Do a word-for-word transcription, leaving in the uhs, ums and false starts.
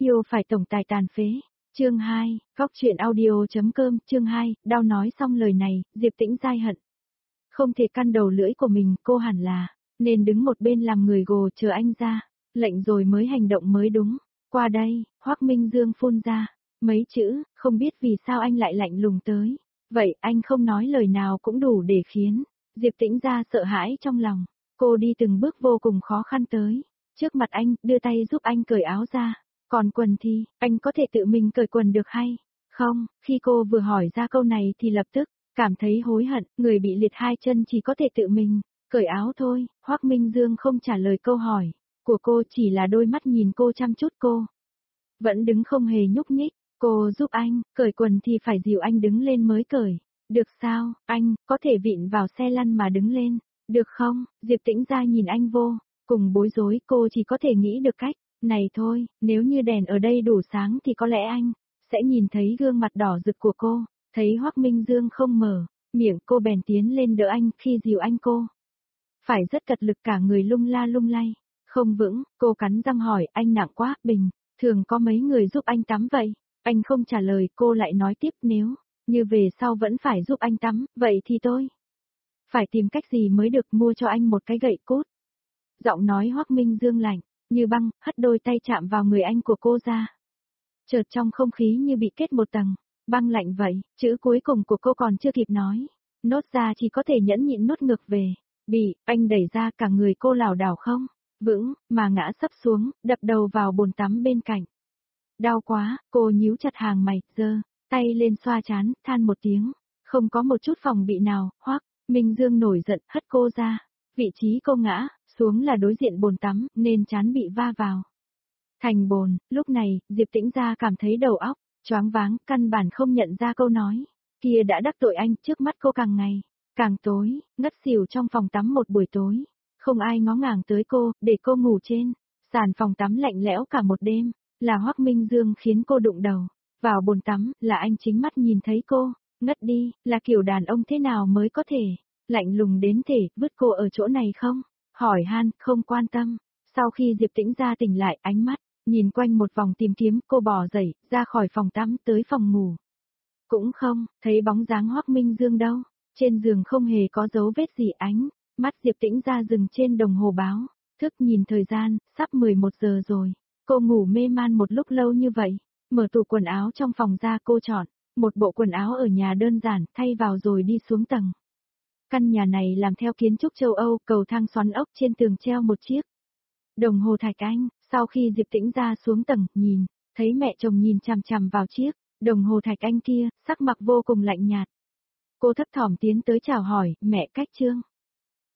Yêu phải tổng tài tàn phế. Chương hai, Góc truyện audio.com, chương hai, đau nói xong lời này, Diệp Tĩnh dai hận. Không thể căn đầu lưỡi của mình, cô hẳn là, nên đứng một bên làm người gồ chờ anh ra, lệnh rồi mới hành động mới đúng. Qua đây, Hoắc Minh Dương phun ra, mấy chữ, không biết vì sao anh lại lạnh lùng tới. Vậy anh không nói lời nào cũng đủ để khiến Diệp Tĩnh ra sợ hãi trong lòng. Cô đi từng bước vô cùng khó khăn tới trước mặt anh, đưa tay giúp anh cởi áo ra. Còn quần thì, anh có thể tự mình cởi quần được hay không? Khi cô vừa hỏi ra câu này thì lập tức cảm thấy hối hận, người bị liệt hai chân chỉ có thể tự mình cởi áo thôi. Hoắc Minh Dương không trả lời câu hỏi của cô, chỉ là đôi mắt nhìn cô chăm chút. Cô vẫn đứng không hề nhúc nhích. Cô giúp anh cởi quần thì phải dìu anh đứng lên mới cởi. Được sao, anh có thể vịn vào xe lăn mà đứng lên, được không? Diệp Tĩnh ra nhìn anh vô cùng bối rối, cô chỉ có thể nghĩ được cách này thôi. Nếu như đèn ở đây đủ sáng thì có lẽ anh sẽ nhìn thấy gương mặt đỏ rực của cô. Thấy Hoắc Minh Dương không mở miệng, cô bèn tiến lên đỡ anh. Khi dìu anh cô phải rất cật lực, cả người lung la lung lay, không vững. Cô cắn răng hỏi, anh nặng quá, bình thường có mấy người giúp anh tắm vậy? Anh không trả lời, cô lại nói tiếp, nếu như về sau vẫn phải giúp anh tắm, vậy thì tôi phải tìm cách gì mới được, mua cho anh một cái gậy cốt. Giọng nói Hoắc Minh Dương lạnh như băng, hất đôi tay chạm vào người anh của cô ra. Chợt trong không khí như bị kết một tầng băng lạnh vậy, chữ cuối cùng của cô còn chưa kịp nói nốt ra chỉ có thể nhẫn nhịn nuốt ngược về. Bị anh đẩy ra, cả người cô lảo đảo không vững mà ngã sấp xuống, đập đầu vào bồn tắm bên cạnh. Đau quá, cô nhíu chặt hàng mày, giơ tay lên xoa trán, than một tiếng, không có một chút phòng bị nào. Hoắc Minh Dương nổi giận, hất cô ra. Vị trí cô ngã xuống là đối diện bồn tắm, nên trán bị va vào thành bồn. Lúc này, Diệp Tĩnh ra cảm thấy đầu óc choáng váng, căn bản không nhận ra câu nói kia đã đắc tội anh. Trước mắt cô càng ngày càng tối, ngất xỉu trong phòng tắm một buổi tối. Không ai ngó ngàng tới cô, để cô ngủ trên sàn phòng tắm lạnh lẽo cả một đêm. Là Hoắc Minh Dương khiến cô đụng đầu vào bồn tắm, là anh chính mắt nhìn thấy cô ngất đi. Là kiểu đàn ông thế nào mới có thể lạnh lùng đến thể vứt cô ở chỗ này không hỏi han, không quan tâm. Sau khi Diệp Tĩnh ra tỉnh lại, ánh mắt nhìn quanh một vòng tìm kiếm, cô bò dậy ra khỏi phòng tắm tới phòng ngủ. Cũng không thấy bóng dáng Hoắc Minh Dương đâu. Trên giường không hề có dấu vết gì. Ánh mắt Diệp Tĩnh ra dừng trên đồng hồ báo thức, nhìn thời gian, sắp mười một giờ rồi. Cô ngủ mê man một lúc lâu như vậy, mở tủ quần áo trong phòng ra, cô chọn một bộ quần áo ở nhà đơn giản, thay vào rồi đi xuống tầng. Căn nhà này làm theo kiến trúc châu Âu, cầu thang xoắn ốc, trên tường treo một chiếc đồng hồ thạch anh. Sau khi Diệp Tĩnh ra xuống tầng, nhìn thấy mẹ chồng nhìn chằm chằm vào chiếc đồng hồ thạch anh kia, sắc mặt vô cùng lạnh nhạt. Cô thấp thỏm tiến tới chào hỏi, mẹ, cách trương